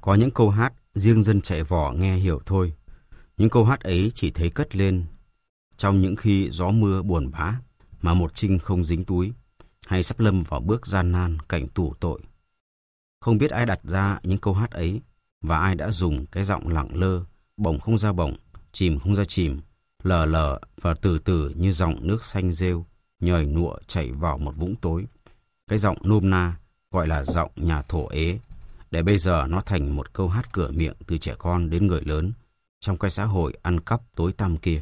Có những câu hát riêng dân chạy vỏ nghe hiểu thôi. Những câu hát ấy chỉ thấy cất lên trong những khi gió mưa buồn bã mà một trinh không dính túi, hay sắp lâm vào bước gian nan cảnh tù tội. Không biết ai đặt ra những câu hát ấy và ai đã dùng cái giọng lẳng lơ, bổng không ra bổng, chìm không ra chìm, lờ lờ và từ từ như dòng nước xanh rêu, nhời nụa chảy vào một vũng tối. Cái giọng nôm na gọi là giọng nhà thổ ế, để bây giờ nó thành một câu hát cửa miệng từ trẻ con đến người lớn trong cái xã hội ăn cắp tối tăm kia.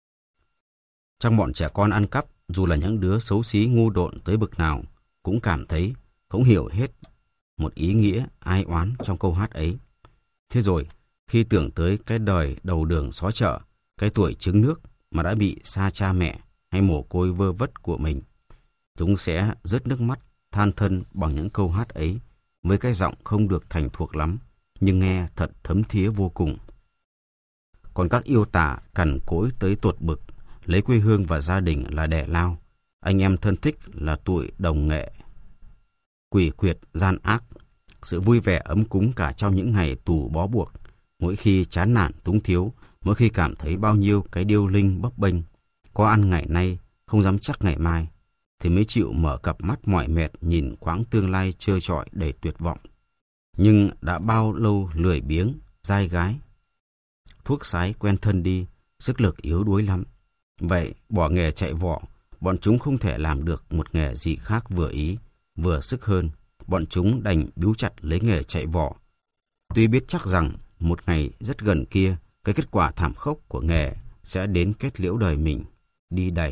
Trong bọn trẻ con ăn cắp, dù là những đứa xấu xí ngu độn tới bực nào, cũng cảm thấy, cũng hiểu hết một ý nghĩa ai oán trong câu hát ấy. Thế rồi, khi tưởng tới cái đời đầu đường xó chợ, cái tuổi trứng nước mà đã bị xa cha mẹ hay mồ côi vơ vất của mình, chúng sẽ rớt nước mắt than thân bằng những câu hát ấy với cái giọng không được thành thuộc lắm, nhưng nghe thật thấm thía vô cùng. Còn các yêu tả cằn cỗi tới tột bực, lấy quê hương và gia đình là đẻ lao, anh em thân thích là tụi đồng nghệ, quỷ quyệt gian ác, sự vui vẻ ấm cúng cả trong những ngày tù bó buộc, mỗi khi chán nản túng thiếu, mỗi khi cảm thấy bao nhiêu cái điêu linh bấp bênh, có ăn ngày nay không dám chắc ngày mai, thì mới chịu mở cặp mắt mỏi mệt nhìn quãng tương lai trơ trọi đầy tuyệt vọng. Nhưng đã bao lâu lười biếng, dai gái, thuốc sái quen thân đi, sức lực yếu đuối lắm. Vậy bỏ nghề chạy vọ, bọn chúng không thể làm được một nghề gì khác vừa ý, vừa sức hơn. Bọn chúng đành bíu chặt lấy nghề chạy vọ. Tuy biết chắc rằng một ngày rất gần kia, cái kết quả thảm khốc của nghề sẽ đến kết liễu đời mình, đi đầy.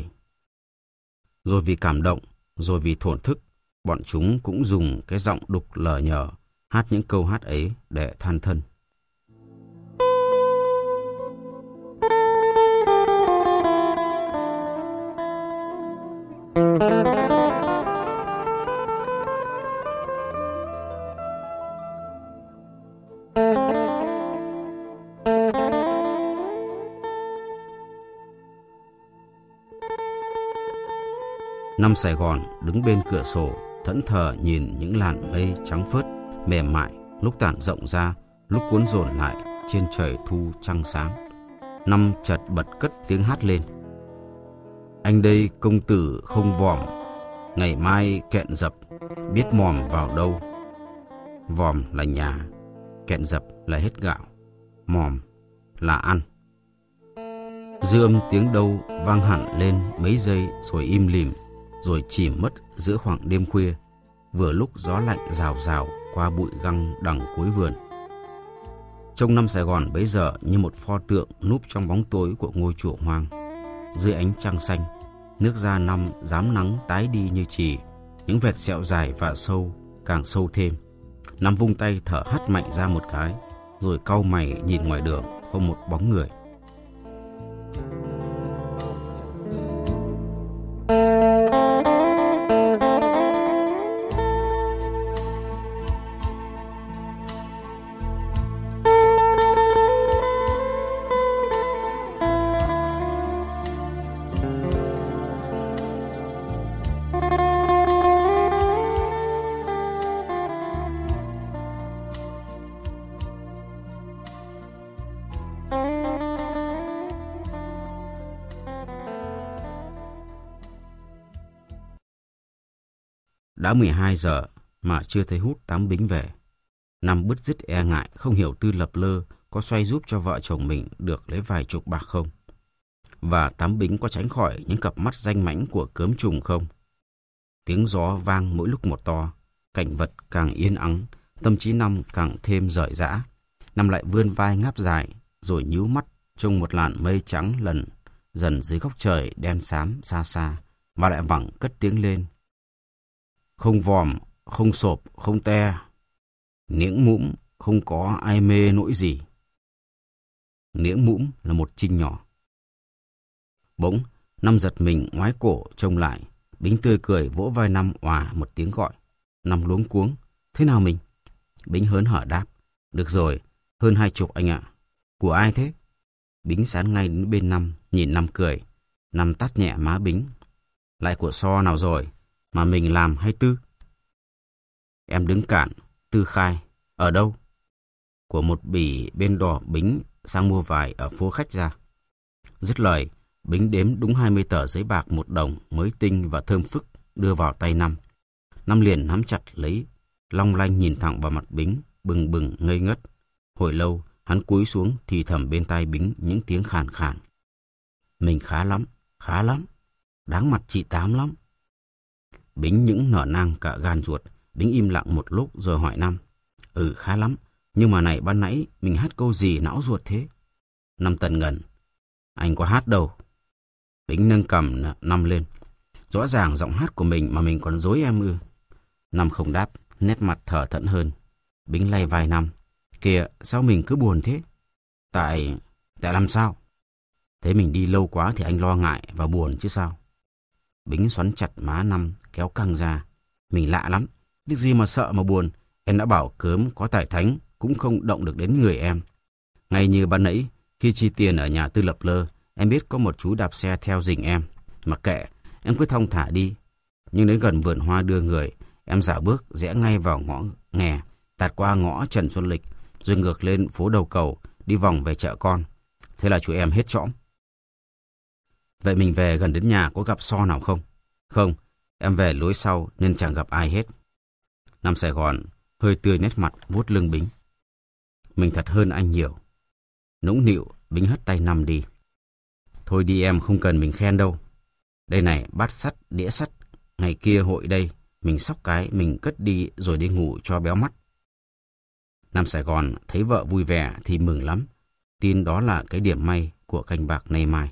Rồi vì cảm động, rồi vì thổn thức, bọn chúng cũng dùng cái giọng đục lờ nhờ, hát những câu hát ấy để than thân. Năm Sài Gòn đứng bên cửa sổ, thẫn thờ nhìn những làn mây trắng phớt, mềm mại, lúc tản rộng ra, lúc cuốn dồn lại trên trời thu trăng sáng. Năm chợt bật cất tiếng hát lên. Anh đây công tử không vòm, ngày mai kẹn dập, biết mòm vào đâu. Vòm là nhà, kẹn dập là hết gạo, mòm là ăn. Dư âm tiếng đâu vang hẳn lên mấy giây rồi im lìm, rồi chìm mất giữa khoảng đêm khuya, vừa lúc gió lạnh rào rào qua bụi găng đằng cuối vườn. Trông năm Sài Gòn bấy giờ như một pho tượng núp trong bóng tối của ngôi chùa hoang. Dưới ánh trăng xanh, nước da năm rám nắng tái đi như chì, những vệt sẹo dài và sâu càng sâu thêm. Năm vung tay thở hắt mạnh ra một cái, rồi cau mày nhìn ngoài đường không một bóng người. Đã 12 giờ mà chưa thấy Hút Tám Bính về. Năm bứt rứt e ngại, không hiểu Tư lập lơ có xoay giúp cho vợ chồng mình được lấy vài chục bạc không. Và Tám Bính có tránh khỏi những cặp mắt danh mãnh của cớm trùng không. Tiếng gió vang mỗi lúc một to, cảnh vật càng yên ắng, tâm trí Năm càng thêm rời rã. Năm lại vươn vai ngáp dài, rồi nhíu mắt trông một làn mây trắng lần dần dưới góc trời đen xám xa xa, và lại vẳng cất tiếng lên. Không vòm, không sộp, không te, niễng mũm, không có ai mê nỗi gì. Niễng mũm là một trinh nhỏ. Bỗng, Năm giật mình ngoái cổ trông lại, Bính tươi cười vỗ vai Năm òa một tiếng gọi. Năm luống cuống, thế nào mình? Bính hớn hở đáp, được rồi, hơn 20 anh ạ. Của ai thế? Bính sán ngay đến bên Năm, nhìn Năm cười. Năm tát nhẹ má Bính. Lại của So nào rồi, mà mình làm hay Tư? Em đứng cản, Tư khai. Ở đâu? của một bỉ bên đò Bính sang mua vải ở phố khách ra. Dứt lời, Bính đếm đúng 20 tờ giấy bạc 1 đồng mới tinh và thơm phức đưa vào tay Năm. Năm liền nắm chặt lấy, long lanh nhìn thẳng vào mặt Bính, bừng bừng ngây ngất. Hồi lâu, hắn cúi xuống thì thầm bên tai Bính những tiếng khàn khàn. Mình khá lắm, đáng mặt chị Tám lắm. Bính những nở nang cả gan ruột. Bính im lặng một lúc rồi hỏi Năm. Khá lắm, nhưng mà này ban nãy mình hát câu gì não ruột thế? Năm tần ngần. Anh có hát đâu. Bính nâng cằm Năm lên. Rõ ràng giọng hát của mình mà mình còn dối em ư? Năm không đáp, nét mặt thở thẫn hơn. Bính lay vai Năm. Kìa, sao mình cứ buồn thế? Tại làm sao? Thế mình đi lâu quá thì anh lo ngại và buồn chứ sao? Bính xoắn chặt má Năm, kéo căng ra. Mình lạ lắm, biết gì mà sợ mà buồn. Em đã bảo cớm có tài thánh cũng không động được đến người em. Ngay như ban nãy, khi chi tiền ở nhà Tư Lập Lơ, em biết có một chú đạp xe theo rình em. Mặc kệ, em cứ thong thả đi. Nhưng đến gần vườn hoa đưa người, em dạo bước rẽ ngay vào ngõ nghè, tạt qua ngõ Trần Xuân Lịch, rồi ngược lên phố Đầu Cầu, đi vòng về chợ con. Thế là chú em hết trõm. Vậy mình về gần đến nhà có gặp So nào không? Không, em về lối sau nên chẳng gặp ai hết. Năm Sài Gòn hơi tươi nét mặt vuốt lưng Bính. Mình thật hơn anh nhiều. Nũng nịu, Bính hất tay Năm đi. Thôi đi em, không cần mình khen đâu. Đây này, bát sắt, đĩa sắt. Ngày kia hội đây, mình xóc cái, mình cất đi rồi đi ngủ cho béo mắt. Năm Sài Gòn thấy vợ vui vẻ thì mừng lắm. Tin đó là cái điểm may của canh bạc nay mai.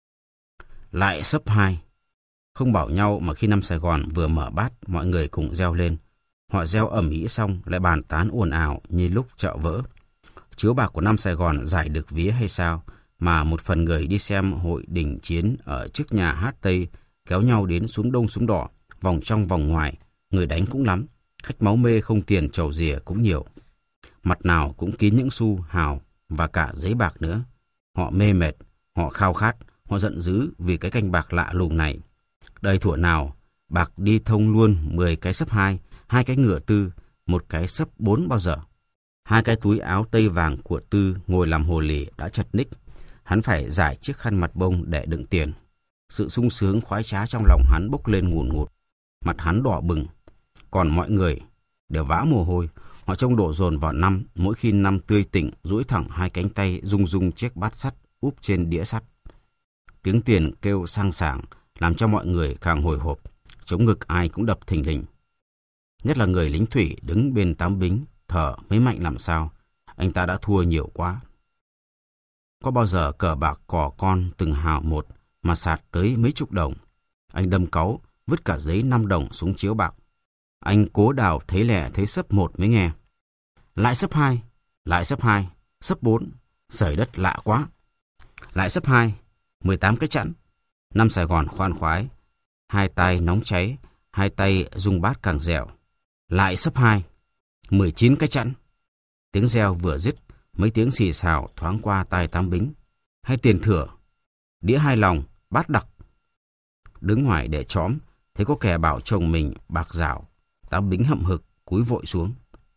Lại sấp 2. Không bảo nhau mà khi Năm Sài Gòn vừa mở bát, mọi người cùng reo lên. Họ reo ầm ĩ xong lại bàn tán ồn ào như lúc chợ vỡ. Chiếu bạc của Năm Sài Gòn giải được vía hay sao mà một phần người đi xem hội đình chiến ở trước nhà hát Tây kéo nhau đến xuống đông xuống đỏ, vòng trong vòng ngoài, người đánh cũng lắm, khách máu mê không tiền trầu rìa cũng nhiều. Mặt nào cũng kín những xu hào và cả giấy bạc nữa. Họ mê mệt, họ khao khát, họ giận dữ vì cái canh bạc lạ lùng này. Đời thuở nào, bạc đi thông luôn 10 cái sấp 2, 2 cái ngựa Tư, 1 cái sấp 4 bao giờ. 2 cái túi áo tây vàng của Tư ngồi làm hồ lì đã chật ních. Hắn phải giải chiếc khăn mặt bông để đựng tiền. Sự sung sướng khoái trá trong lòng hắn bốc lên ngùn ngụt. Mặt hắn đỏ bừng. Còn mọi người đều vã mồ hôi. Họ trông đổ dồn vào Năm mỗi khi Năm tươi tỉnh duỗi thẳng 2 cánh tay rung rung chiếc bát sắt úp trên đĩa sắt. Tiếng tiền kêu sang sảng làm cho mọi người càng hồi hộp. Chống ngực ai cũng đập thình lình. Nhất là người lính thủy đứng bên Tám Bính, thở mới mạnh làm sao. Anh ta đã thua nhiều quá. Có bao giờ cờ bạc cò con từng hào một mà sạt tới mấy chục đồng. Anh đâm cáu, vứt cả giấy 5 đồng xuống chiếu bạc. Anh cố đào thấy lẻ thấy sấp 1 mới nghe. Lại sấp 2, lại sấp 2, sấp 4, sởi đất lạ quá. Lại sấp 2, 18 cái chẵn. Năm Sài Gòn khoan khoái, 2 tay nóng cháy, 2 tay rung bát càng dẻo. Lại sấp 2, 19 cái chẵn. Tiếng reo vừa dứt, mấy tiếng xì xào thoáng qua tai Tám Bính. Hay tiền thửa, đĩa 2 lòng, bát đặc. Đứng ngoài để chóm, thấy có kẻ bảo chồng mình bạc rảo. Tám Bính hậm hực, cúi vội xuống.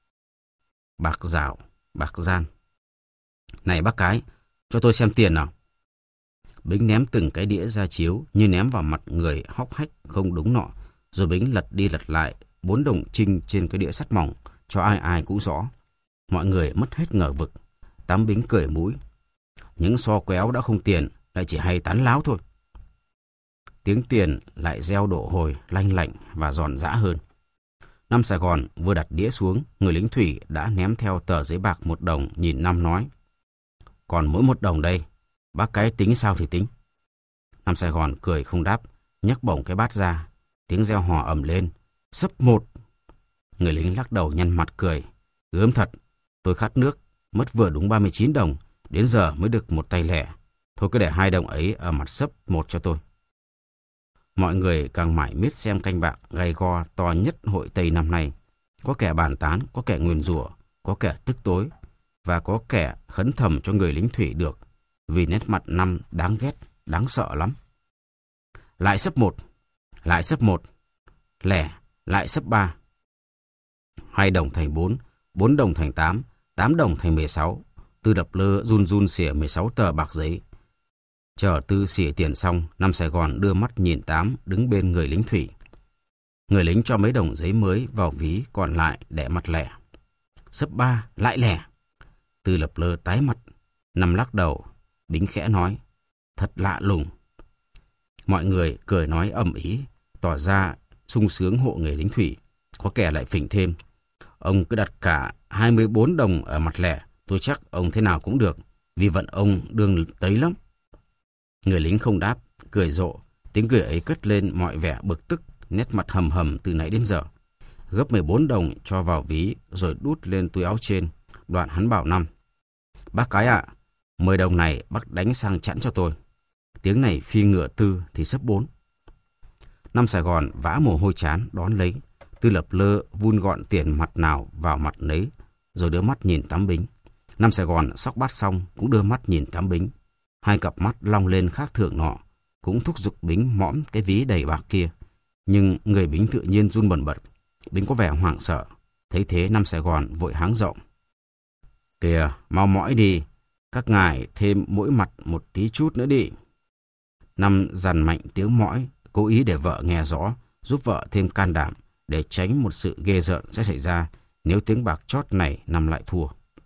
Bạc rảo, bạc gian. Này bác cái, cho tôi xem tiền nào. Bính ném từng cái đĩa ra chiếu như ném vào mặt người hóc hách không đúng nọ. Rồi Bính lật đi lật lại 4 đồng trinh trên cái đĩa sắt mỏng cho ai ai cũng rõ. Mọi người mất hết ngờ vực. Tám Bính cười mũi. Những so quéo đã không tiền lại chỉ hay tán láo thôi. Tiếng tiền lại reo độ hồi lanh lảnh và giòn giã hơn. Năm Sài Gòn vừa đặt đĩa xuống, người lính thủy đã ném theo tờ giấy bạc 1 đồng nhìn Năm nói. Còn mỗi 1 đồng đây, bác cái tính sao thì tính. Năm Sài Gòn cười không đáp, nhấc bổng cái bát ra. Tiếng reo hò ầm lên. Sấp 1. Người lính lắc đầu nhăn mặt cười. Gớm thật, tôi khát nước, mất vừa đúng 39 đồng, đến giờ mới được 1 tay lẻ. Thôi cứ để 2 đồng ấy ở mặt sấp 1 cho tôi. Mọi người càng mải miết xem canh bạc gay go to nhất hội Tây năm nay. Có kẻ bàn tán, có kẻ nguyền rủa, có kẻ tức tối, và có kẻ khấn thầm cho người lính thủy được, vì nét mặt Năm đáng ghét, đáng sợ lắm. Lại sấp 1, lại sấp 1, lẻ, lại sấp 3. 2 đồng thành 4, 4 đồng thành 8, 8 đồng thành 16. Tư Lập Lơ run run xỉa 16 tờ bạc giấy. Chờ Tư xỉa tiền xong, Năm Sài Gòn đưa mắt nhìn Tám đứng bên người lính thủy. Người lính cho mấy đồng giấy mới vào ví, còn lại để mặt lẻ. Sấp 3, lại lẻ. Tư Lập Lơ tái mặt. Năm lắc đầu. Bính khẽ nói, thật lạ lùng. Mọi người cười nói ầm ĩ, tỏ ra sung sướng hộ người lính thủy. Có kẻ lại phỉnh thêm, ông cứ đặt cả 24 đồng ở mặt lẻ, tôi chắc ông thế nào cũng được, vì vận ông đương tấy lắm. Người lính không đáp, cười rộ. Tiếng cười ấy cất lên mọi vẻ bực tức, nét mặt hầm hầm từ nãy đến giờ. Gấp 14 đồng cho vào ví, rồi đút lên túi áo trên. Đoạn hắn bảo Năm, bác cái ạ, 10 đồng này bác đánh sang chẵn cho tôi. Tiếng này phi ngựa Tư thì sấp 4. Năm Sài Gòn vã mồ hôi chán đón lấy. Tư Lập Lơ vun gọn tiền mặt nào vào mặt nấy, rồi đưa mắt nhìn Tám Bính. Năm Sài Gòn xóc bát xong cũng đưa mắt nhìn Tám Bính. Hai cặp mắt long lên khác thường nọ, cũng thúc giục Bính mõm cái ví đầy bạc kia. Nhưng người Bính tự nhiên run bần bật. Bính có vẻ hoảng sợ. Thấy thế Năm Sài Gòn vội háng rộng. Kìa, mau mỏi đi, các ngài thêm mỗi mặt một tí chút nữa đi. Năm dằn mạnh tiếng mỏi, cố ý để vợ nghe rõ, giúp vợ thêm can đảm, để tránh một sự ghê rợn sẽ xảy ra nếu tiếng bạc chót này Năm lại thua.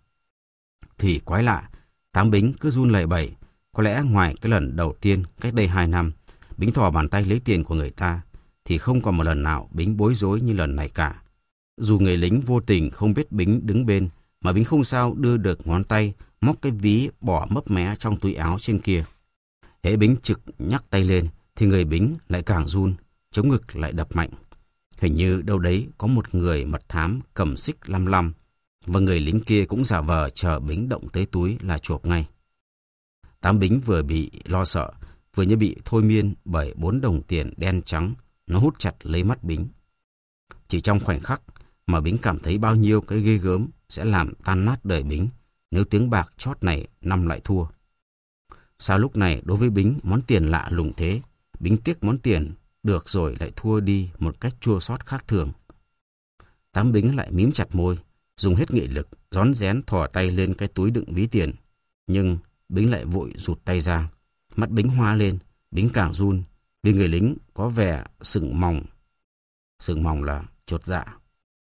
Thì quái lạ, Tám Bính cứ run lẩy bẩy. Có lẽ ngoài cái lần đầu tiên cách đây 2 năm, Bính thò bàn tay lấy tiền của người ta, thì không còn một lần nào Bính bối rối như lần này cả. Dù người lính vô tình không biết Bính đứng bên, mà Bính không sao đưa được ngón tay móc cái ví bỏ mấp mé trong túi áo trên kia. Hễ Bính trực nhắc tay lên thì người Bính lại càng run, chống ngực lại đập mạnh. Hình như đâu đấy có một người mật thám cầm xích lăm lăm, và người lính kia cũng giả vờ chờ Bính động tới túi là chộp ngay. Tám Bính vừa bị lo sợ, vừa như bị thôi miên bởi 4 đồng tiền đen trắng, nó hút chặt lấy mắt Bính. Chỉ trong khoảnh khắc mà Bính cảm thấy bao nhiêu cái ghê gớm sẽ làm tan nát đời Bính nếu tiếng bạc chót này Năm lại thua. Sao lúc này đối với Bính món tiền lạ lùng thế, Bính tiếc món tiền được rồi lại thua đi một cách chua xót khác thường. Tám Bính lại mím chặt môi, dùng hết nghị lực, rón rén thò tay lên cái túi đựng ví tiền. Nhưng Bính lại vội rụt tay ra. Mắt Bính hoa lên, Bính càng run, vì người lính có vẻ sừng mòng. Sừng mòng là chột dạ.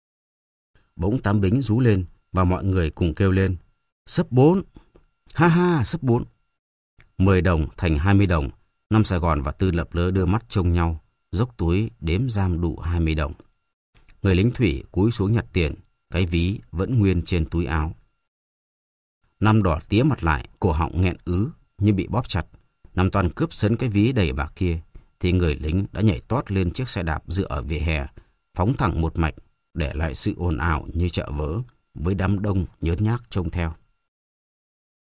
Bỗng Tám Bính rú lên, và mọi người cùng kêu lên, sấp 4! Ha ha, sấp 4! 10 đồng thành 20 đồng, Năm Sài Gòn và Tư Lập Lơ đưa mắt trông nhau, dốc túi đếm giam đủ 20 đồng. Người lính thủy cúi xuống nhặt tiền, cái ví vẫn nguyên trên túi áo. Năm đỏ tía mặt lại, cổ họng nghẹn ứ như bị bóp chặt. Năm toàn cướp sấn cái ví đầy bạc kia, thì người lính đã nhảy tót lên chiếc xe đạp dựa ở vỉa hè, phóng thẳng một mạch, để lại sự ồn ào như chợ vỡ, với đám đông nhớn nhác trông theo.